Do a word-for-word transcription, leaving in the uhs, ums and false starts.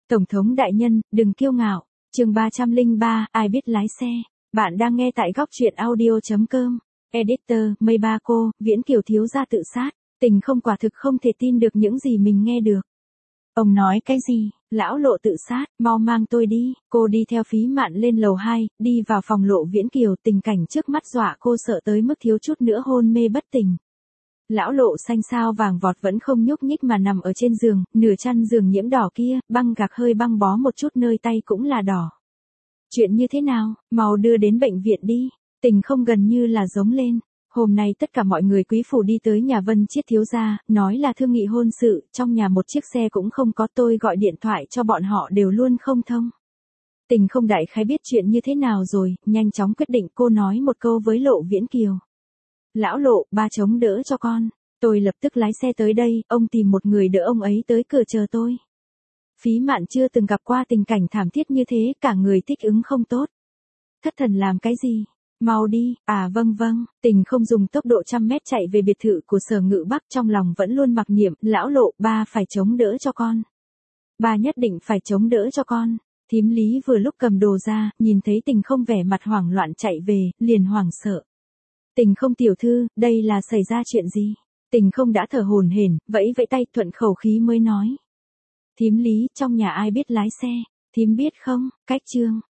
Tổng thống đại nhân, đừng kiêu ngạo. Chương ba trăm lẻ ba, ai biết lái xe. Bạn đang nghe tại góc truyện audio chấm com. Editor, mây ba cô, Viễn Kiều thiếu gia tự sát. Tình không quả thực không thể tin được những gì mình nghe được. Ông nói cái gì? Lão Lộ tự sát, mau mang tôi đi. Cô đi theo Phí Mạn lên lầu hai, đi vào phòng Lộ Viễn Kiều, tình cảnh trước mắt dọa cô sợ tới mức thiếu chút nữa hôn mê bất tỉnh. Lão Lộ xanh xao vàng vọt vẫn không nhúc nhích mà nằm ở trên giường, nửa chăn giường nhiễm đỏ kia, băng gạc hơi băng bó một chút nơi tay cũng là đỏ. Chuyện như thế nào, mau đưa đến bệnh viện đi. Tình không gần như là giống lên. Hôm nay tất cả mọi người quý phủ đi tới nhà Vân Chiết thiếu gia, nói là thương nghị hôn sự, trong nhà một chiếc xe cũng không có, tôi gọi điện thoại cho bọn họ đều luôn không thông. Tình không đại khái biết chuyện như thế nào rồi, nhanh chóng quyết định cô nói một câu với Lộ Viễn Kiều. Lão Lộ, ba chống đỡ cho con. Tôi lập tức lái xe tới đây, ông tìm một người đỡ ông ấy tới cửa chờ tôi. Phí Mạn chưa từng gặp qua tình cảnh thảm thiết như thế, cả người thích ứng không tốt. Thất thần làm cái gì? Mau đi, à vâng vâng, tình không dùng tốc độ trăm mét chạy về biệt thự của Sở Ngự Bắc, trong lòng vẫn luôn mặc niệm, lão Lộ, ba phải chống đỡ cho con. Ba nhất định phải chống đỡ cho con. Thím Lý vừa lúc cầm đồ ra, nhìn thấy tình không vẻ mặt hoảng loạn chạy về, liền hoảng sợ. Tình không tiểu thư, đây là xảy ra chuyện gì? Tình không đã thở hổn hển, vẫy vẫy tay thuận khẩu khí mới nói. Thím Lý, trong nhà ai biết lái xe? Thím biết không, cách Trương,